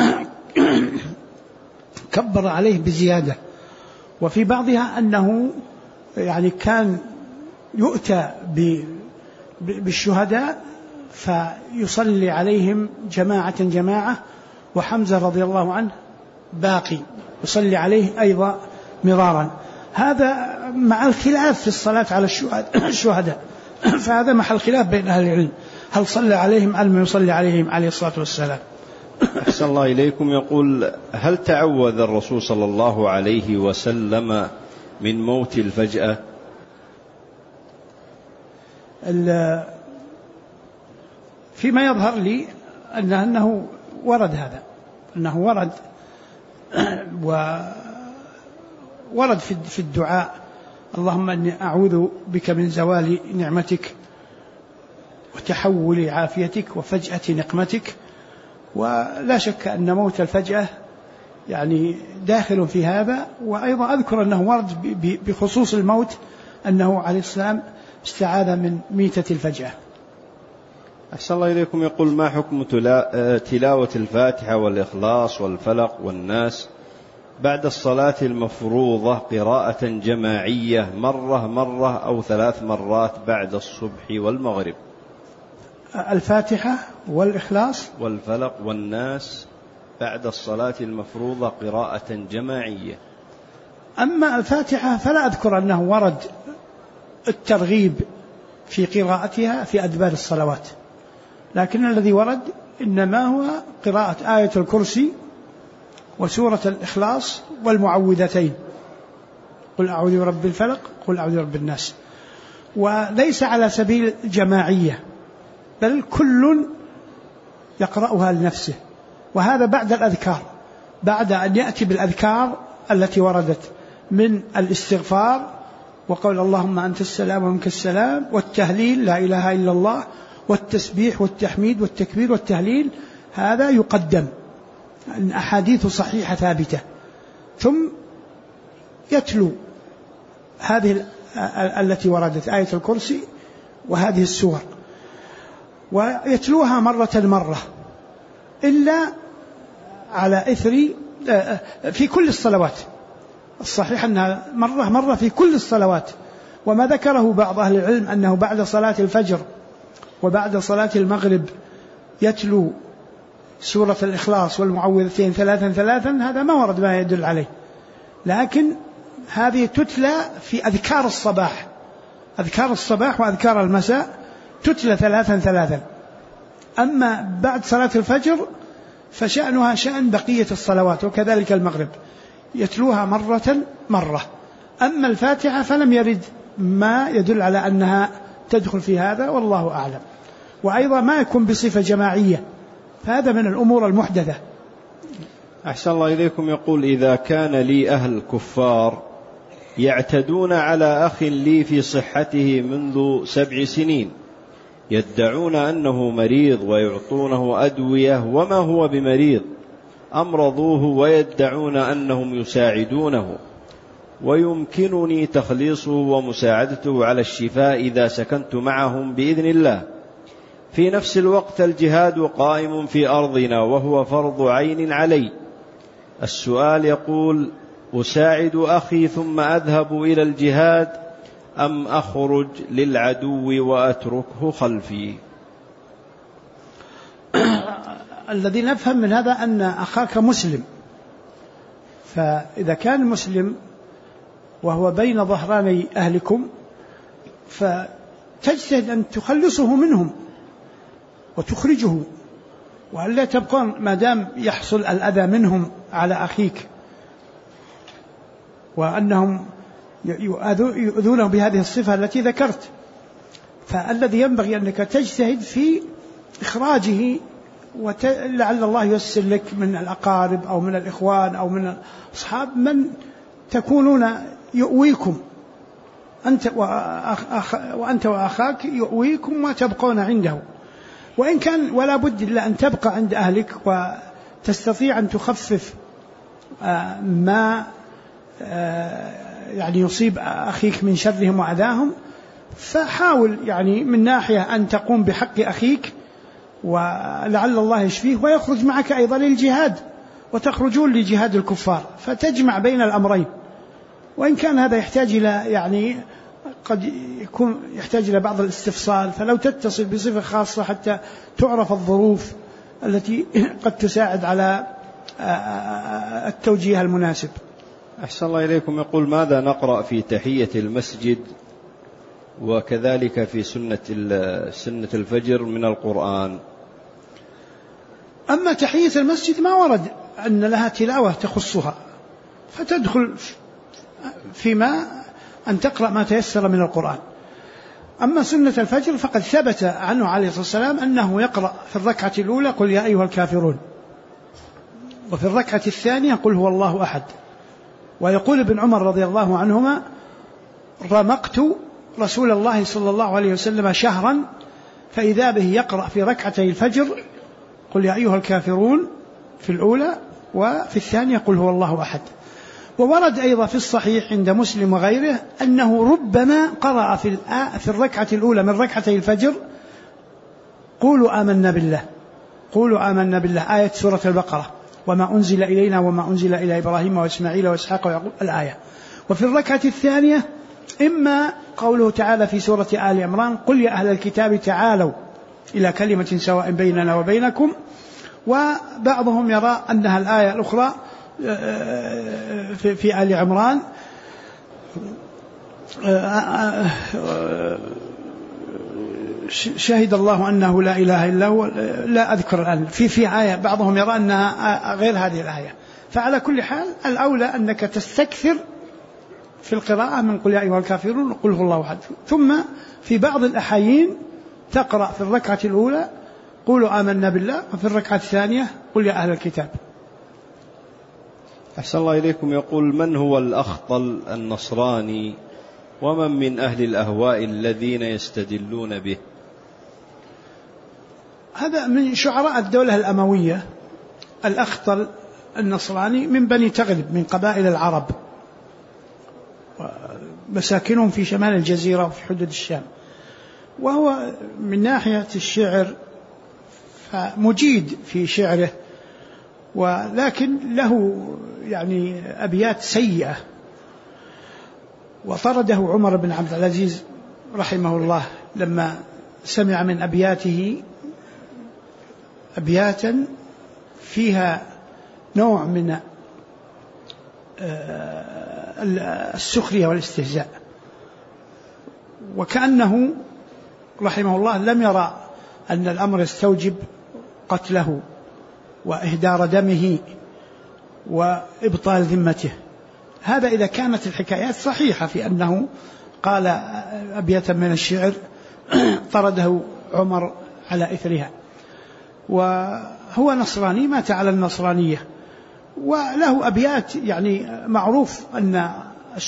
كبر عليه بزيادة، وفي بعضها أنه يعني كان يؤتى بالشهداء فيصلي عليهم جماعة، وحمزة رضي الله عنه باقي يصلي عليه أيضا مرارا. هذا مع الخلاف في الصلاة على الشهداء فهذا محل خلاف بين أهل العلم، هل صلى عليهم على ما يصلي عليهم عليه الصلاة والسلام. أحسن الله إليكم. يقول: هل تعوذ الرسول صلى الله عليه وسلم من موت الفجأة؟ فيما يظهر لي أنه ورد هذا، أنه ورد في الدعاء: اللهم أني أعوذ بك من زوال نعمتك وتحول عافيتك وفجأة نقمتك. ولا شك أن موت الفجأة يعني داخل في هذا. وأيضا أذكر أنه ورد بخصوص الموت أنه عليه السلام استعاذ من ميتة الفجأة. أحسن الله إليكم. يقول: ما حكم تلاوة الفاتحة والإخلاص والفلق والناس بعد الصلاة المفروضة قراءة جماعية مرة أو 3 مرات بعد الصبح والمغرب؟ الفاتحة والإخلاص والفلق والناس بعد الصلاة المفروضة قراءة جماعية. أما الفاتحة فلا أذكر أنه ورد الترغيب في قراءتها في أدبار الصلوات، لكن الذي ورد إنما هو قراءة آية الكرسي وسورة الإخلاص والمعوذتين، قل أعوذ برب الفلق قل أعوذ برب الناس، وليس على سبيل الجماعية، بل كل يقرأها لنفسه. وهذا بعد الأذكار، بعد أن يأتي بالأذكار التي وردت من الاستغفار وقول اللهم أنت السلام ومنك السلام، والتهليل لا إله إلا الله، والتسبيح والتحميد والتكبير والتهليل، هذا يقدم، أحاديث صحيحة ثابتة. ثم يتلو هذه التي وردت آية الكرسي وهذه السور، ويتلوها مرة إلا على إثر في كل الصلوات. الصحيح أنها مرة في كل الصلوات. وما ذكره بعض أهل العلم أنه بعد صلاة الفجر وبعد صلاة المغرب يتلو سورة الإخلاص والمعوذتين 3 هذا ما ورد ما يدل عليه، لكن هذه تتلى في أذكار الصباح، أذكار الصباح وأذكار المساء تتلى 3. أما بعد صلاة الفجر فشأنها شأن بقية الصلوات، وكذلك المغرب يتلوها مرة. أما الفاتحة فلم يرد ما يدل على أنها تدخل في هذا، والله أعلم. وأيضا ما يكون بصفة جماعية، فهذا من الأمور المحدثة. أحسن الله إليكم. يقول: إذا كان لي أهل كفار يعتدون على أخ لي في صحته منذ 7 سنين يدعون أنه مريض ويعطونه أدوية وما هو بمريض، أمرضوه ويدعون أنهم يساعدونه، ويمكنني تخليصه ومساعدته على الشفاء إذا سكنت معهم بإذن الله. في نفس الوقت الجهاد قائم في أرضنا وهو فرض عين علي. السؤال يقول: أساعد أخي ثم أذهب إلى الجهاد أم أخرج للعدو وأتركه خلفي؟ الذي نفهم من هذا أن أخاك مسلم، فإذا كان مسلم وهو بين ظهراني أهلكم فتجتهد أن تخلصه منهم وتخرجه، وألا تبقون ما دام يحصل الأذى منهم على أخيك وأنهم يؤذونه بهذه الصفة التي ذكرت. فالذي ينبغي أنك تجتهد في إخراجه، ولعل الله ييسر لك من الأقارب أو من الإخوان أو من الأصحاب من تكونون يؤويكم وأنت وأخاك يؤويكم وتبقون عنده. وإن كان ولا بد إلا أن تبقى عند أهلك وتستطيع أن تخفف ما يعني يصيب أخيك من شرهم وأذاهم، فحاول يعني من ناحية أن تقوم بحق أخيك ولعل الله يشفيه ويخرج معك أيضا للجهاد، وتخرجون لجهاد الكفار، فتجمع بين الأمرين. وإن كان هذا يحتاج إلى يعني قد يكون يحتاج إلى بعض الاستفصال، فلو تتصل بصفة خاصة حتى تعرف الظروف التي قد تساعد على التوجيه المناسب. أحسن الله إليكم. يقول: ماذا نقرأ في تحية المسجد وكذلك في سنة الفجر من القرآن؟ أما تحية المسجد ما ورد أن لها تلاوة تخصها، فتدخل فيما أن تقرأ ما تيسر من القرآن. أما سنة الفجر فقد ثبت عنه عليه الصلاة والسلام أنه يقرأ في الركعة الأولى قل يا أيها الكافرون، وفي الركعة الثانية قل هو الله أحد. ويقول ابن عمر رضي الله عنهما: رمقت رسول الله صلى الله عليه وسلم شهرا فإذا به يقرأ في ركعتي الفجر قل يا أيها الكافرون في الأولى، وفي الثانية قل هو الله أحد. وورد أيضا في الصحيح عند مسلم وغيره أنه ربما قرأ في الركعة الأولى من ركعتي الفجر قولوا آمنا بالله، قولوا آمنا بالله، آية سورة البقرة، وما أنزل إلينا وما أنزل إلى إبراهيم وإسماعيل وإسحاق ويعقوب، الآية. وفي الركعة الثانية إما قوله تعالى في سورة آل عمران قل يا أهل الكتاب تعالوا إلى كلمة سواء بيننا وبينكم. وبعضهم يرى أنها الآية الأخرى في آل عمران شهد الله أنه لا إله إلا هو، لا أذكر الآن في آية بعضهم يرى أنها غير هذه الآية. فعلى كل حال الأولى أنك تستكثر في القراءة من قل يا أيها الكافرون قل هو الله أحد، ثم في بعض الأحايين تقرأ في الركعة الأولى قولوا آمنا بالله، وفي الركعة الثانية قل يا أهل الكتاب. أحسن الله إليكم. يقول: من هو الأخطل النصراني ومن من أهل الأهواء الذين يستدلون به؟ هذا من شعراء الدولة الأموية. الأخطل النصراني من بني تغلب من قبائل العرب، مساكنهم في شمال الجزيرة وفي حدود الشام، وهو من ناحية الشعر فمجيد في شعره، ولكن له يعني أبيات سيئة. وطرده عمر بن عبد العزيز رحمه الله لما سمع من أبياته أبياتا فيها نوع من السخرية والاستهزاء، وكأنه رحمه الله لم يرى أن الأمر يستوجب قتله وإهدار دمه وإبطال ذمته. هذا إذا كانت الحكايات صحيحة في أنه قال أبياتا من الشعر طرده عمر على إثرها. وهو نصراني مات على النصرانية، وله أبيات يعني معروف أن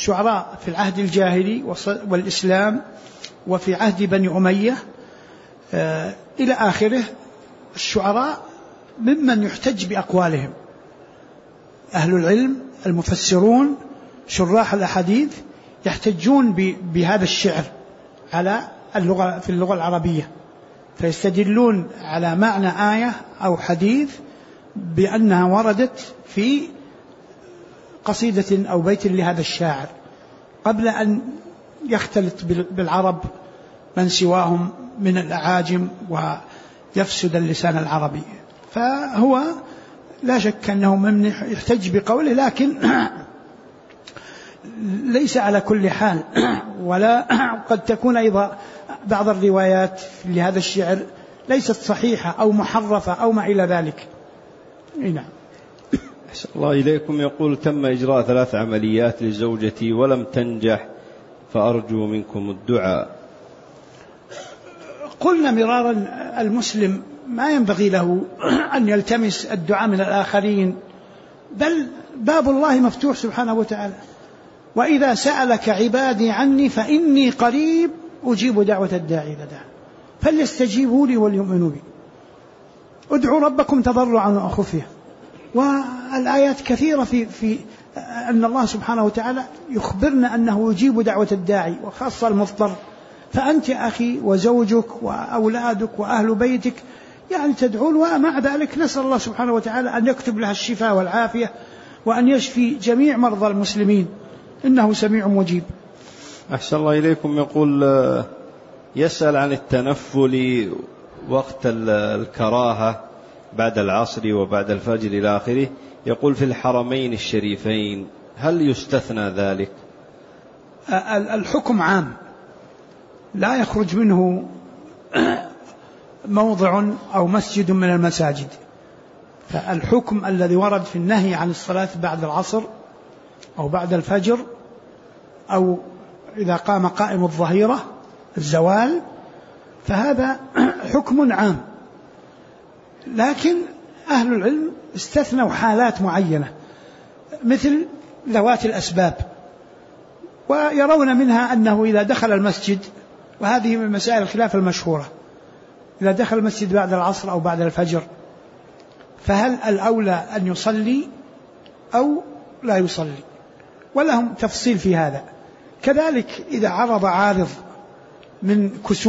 الشعراء في العهد الجاهلي والإسلام وفي عهد بني أمية إلى آخره. الشعراء ممن يحتج بأقوالهم، أهل العلم المفسرون شراح الأحاديث يحتجون بهذا الشعر على اللغة في اللغة العربية، فيستدلون على معنى آية أو حديث بأنها وردت في قصيدة أو بيت لهذا الشاعر قبل أن يختلط بالعرب من سواهم من الأعاجم ويفسد اللسان العربي. فهو لا شك أنه من يحتج بقوله، لكن ليس على كل حال، ولا قد تكون أيضا بعض الروايات لهذا الشعر ليست صحيحة أو محرفة أو ما إلى ذلك. نعم. أحسن الله إليكم. يقول: تم إجراء 3 عمليات لزوجتي ولم تنجح، فأرجو منكم الدعاء. قلنا مرارا المسلم ما ينبغي له أن يلتمس الدعاء من الآخرين، بل باب الله مفتوح سبحانه وتعالى: وإذا سألك عبادي عني فإني قريب أجيب دعوة الداعي إذا دعا فليستجيبوا لي وليؤمنوا بي ادعوا ربكم تضرعا وخفيا. والآيات كثيرة في أن الله سبحانه وتعالى يخبرنا أنه يجيب دعوة الداعي وخاصة المضطر. فأنت أخي وزوجك وأولادك وأهل بيتك يعني تدعون، ومع ذلك نسأل الله سبحانه وتعالى أن يكتب لها الشفاء والعافية وأن يشفي جميع مرضى المسلمين، إنه سميع مجيب. أحسن الله إليكم. يقول: يسأل عن التنفل وقت الكراهة بعد العصر وبعد الفجر إلى آخره. يقول: في الحرمين الشريفين هل يستثنى ذلك؟ الحكم عام لا يخرج منه موضع أو مسجد من المساجد. فالحكم الذي ورد في النهي عن الصلاة بعد العصر أو بعد الفجر أو إذا قام قائم الظهيرة الزوال، فهذا حكم عام، لكن أهل العلم استثنوا حالات معينة مثل ذوات الأسباب، ويرون منها أنه إذا دخل المسجد، وهذه من مسائل الخلاف المشهورة، إذا دخل المسجد بعد العصر أو بعد الفجر فهل الأولى أن يصلي أو لا يصلي، ولهم تفصيل في هذا. كذلك إذا عرض عارض من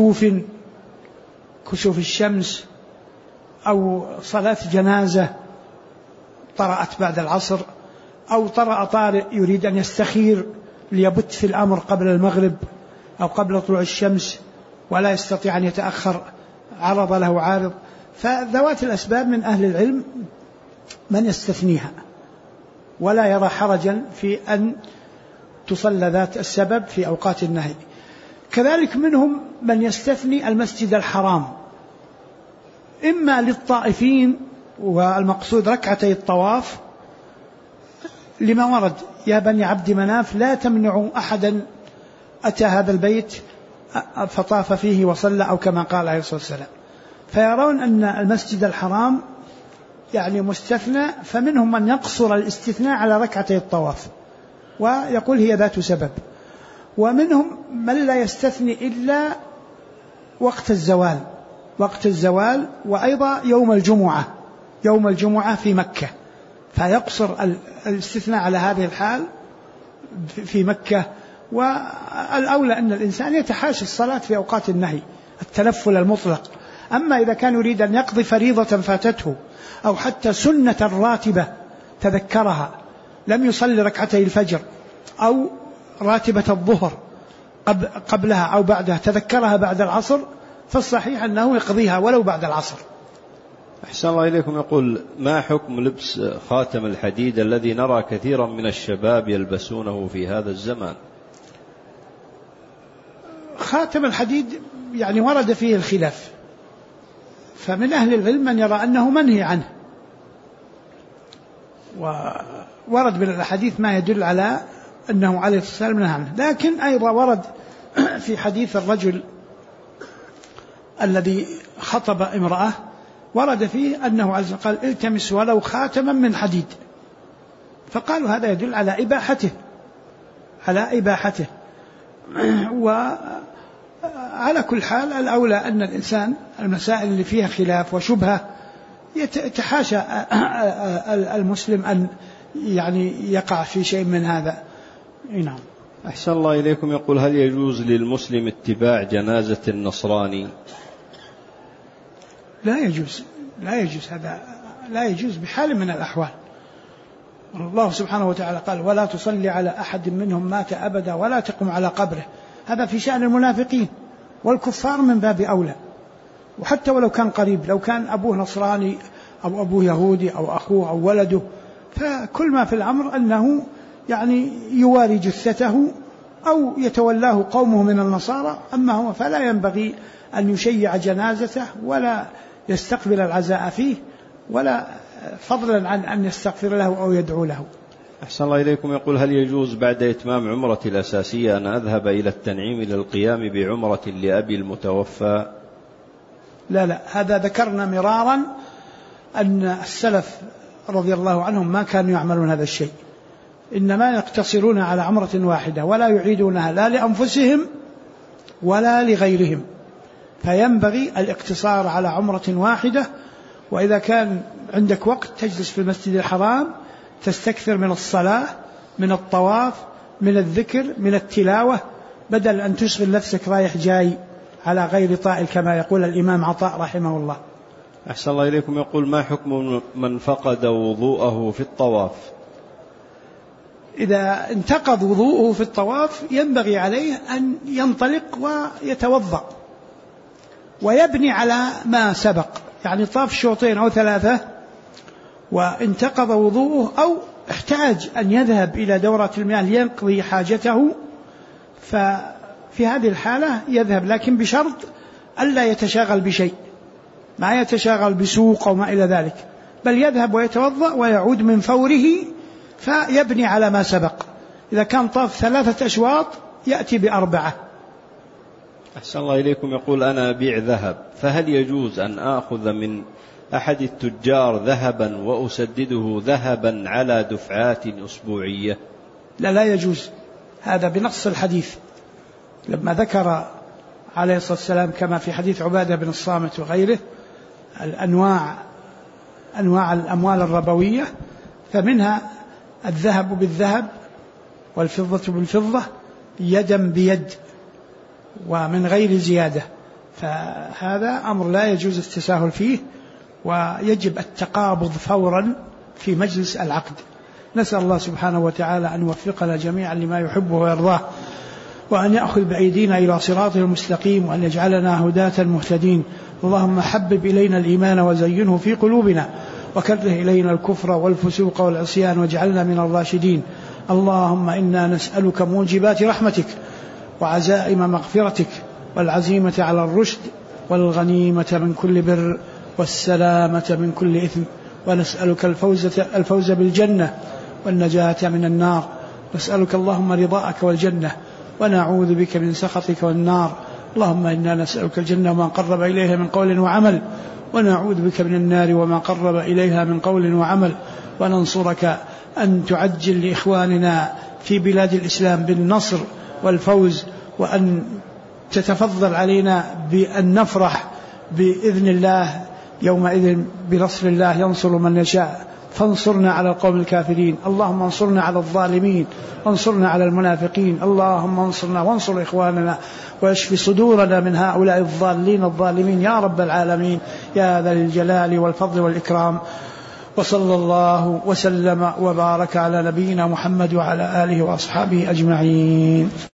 كسوف الشمس أو صلاة جنازة طرأت بعد العصر، أو طرأ طارئ يريد أن يستخير ليبت في الأمر قبل المغرب أو قبل طلوع الشمس ولا يستطيع أن يتأخر، عرض له عارض، فذوات الأسباب من أهل العلم من يستثنيها ولا يرى حرجا في أن تصلى ذات السبب في أوقات النهي. كذلك منهم من يستثني المسجد الحرام، إما للطائفين والمقصود ركعتي الطواف، لما ورد: يا بني عبد مناف لا تمنعوا أحدا أتى هذا البيت فطاف فيه وصلى، أو كما قال عليه الصلاة والسلام. فيرون أن المسجد الحرام يعني مستثنى، فمنهم من يقصر الاستثناء على ركعتي الطواف ويقول هي ذات سبب، ومنهم من لا يستثني إلا وقت الزوال وأيضا يوم الجمعة في مكة، فيقصر الاستثناء على هذه الحال في مكة. والأولى أن الإنسان يتحاشى الصلاة في أوقات النهي، التنفل المطلق. أما إذا كان يريد أن يقضي فريضة فاتته أو حتى سنة راتبة تذكرها لم يصلي ركعتي الفجر، أو راتبة الظهر قبلها أو بعدها تذكرها بعد العصر، فالصحيح أنه يقضيها ولو بعد العصر. أحسن الله إليكم. يقول: ما حكم لبس خاتم الحديد الذي نرى كثيرا من الشباب يلبسونه في هذا الزمان؟ خاتم الحديد يعني ورد فيه الخلاف، فمن أهل العلم من يرى أنه منهي عنه، وورد من الحديث ما يدل على أنه عليه الصلاة والسلام نهى عنه. لكن أيضا ورد في حديث الرجل الذي خطب امرأة، ورد فيه أنه عز وجل قال: التمس ولو خاتما من حديد، فقالوا هذا يدل على إباحته. على كل حال الأولى أن الإنسان المسائل اللي فيها خلاف وشبهة يتحاشى المسلم أن يعني يقع في شيء من هذا. نعم. أحسن الله إليكم. يقول: هل يجوز للمسلم اتباع جنازة النصراني؟ لا يجوز هذا لا يجوز بحال من الأحوال. الله سبحانه وتعالى قال: ولا تصلي على أحد منهم مات أبدا ولا تقم على قبره. هذا في شأن المنافقين، والكفار من باب أولى. وحتى ولو كان قريب، لو كان أبوه نصراني أو أبوه يهودي أو أخوه أو ولده، فكل ما في الأمر أنه يعني يواري جثته أو يتولاه قومه من النصارى. أما هو فلا ينبغي أن يشيع جنازته ولا يستقبل العزاء فيه، ولا فضلا عن أن يستغفر له أو يدعو له. أحسن الله إليكم. يقول: هل يجوز بعد إتمام عمرتي الأساسية أن أذهب إلى التنعيم للقيام بعمرة لأبي المتوفى؟ لا، هذا ذكرنا مرارا أن السلف رضي الله عنهم ما كانوا يعملون هذا الشيء، إنما يقتصرون على عمرة واحدة ولا يعيدونها لا لأنفسهم ولا لغيرهم. فينبغي الاقتصار على عمرة واحدة. وإذا كان عندك وقت تجلس في المسجد الحرام تستكثر من الصلاة، من الطواف، من الذكر، من التلاوة، بدل أن تشغل نفسك رايح جاي على غير طائل كما يقول الإمام عطاء رحمه الله. أحسن الله إليكم. يقول: ما حكم من فقد وضوءه في الطواف؟ إذا انتقض وضوءه في الطواف ينبغي عليه أن ينطلق ويتوضأ ويبني على ما سبق، يعني طاف شوطين أو 3 وانتقض وضوءه أو احتاج أن يذهب إلى دورة المياه لينقضي حاجته، ففي هذه الحالة يذهب، لكن بشرط ألا يتشاغل بشيء، ما يتشاغل بسوق أو ما إلى ذلك، بل يذهب ويتوضأ ويعود من فوره فيبني على ما سبق. إذا كان طاف 3 أشواط يأتي ب4. أحسن الله إليكم. يقول: أنا أبيع ذهب، فهل يجوز أن آخذ من أحد التجار ذهبا وأسدده ذهبا على دفعات أسبوعية؟ لا يجوز هذا بنص الحديث، لما ذكر عليه الصلاة والسلام كما في حديث عبادة بن الصامت وغيره أنواع الأموال الربوية، فمنها الذهب بالذهب والفضة بالفضة يدا بيد ومن غير زيادة. فهذا أمر لا يجوز التساهل فيه، ويجب التقابض فورا في مجلس العقد. نسأل الله سبحانه وتعالى أن يوفقنا جميعا لما يحبه ويرضاه، وأن يأخذ بأيدينا إلى صراطه المستقيم، وأن يجعلنا هداة مهتدين. اللهم حبب إلينا الإيمان وزينه في قلوبنا، وكره إلينا الكفر والفسوق والعصيان واجعلنا من الراشدين. اللهم إنا نسألك موجبات رحمتك وعزائم مغفرتك والعزيمة على الرشد والغنيمة من كل بر والسلامة من كل إثم، ونسألك الفوز بالجنة والنجاة من النار. نسألك اللهم رضاءك والجنة، ونعوذ بك من سخطك والنار. اللهم إنا نسألك الجنة وما قرب إليها من قول وعمل، ونعوذ بك من النار وما قرب إليها من قول وعمل. وننصرك أن تعجل لإخواننا في بلاد الإسلام بالنصر والفوز، وأن تتفضل علينا بأن نفرح بإذن الله يومئذ بنصر الله ينصر من يشاء. فانصرنا على القوم الكافرين. اللهم انصرنا على الظالمين، وانصرنا على المنافقين. اللهم انصرنا وانصر إخواننا، واشف صدورنا من هؤلاء الضالين الظالمين يا رب العالمين يا ذا الجلال والفضل والإكرام. وصلى الله وسلم وبارك على نبينا محمد وعلى آله وأصحابه أجمعين.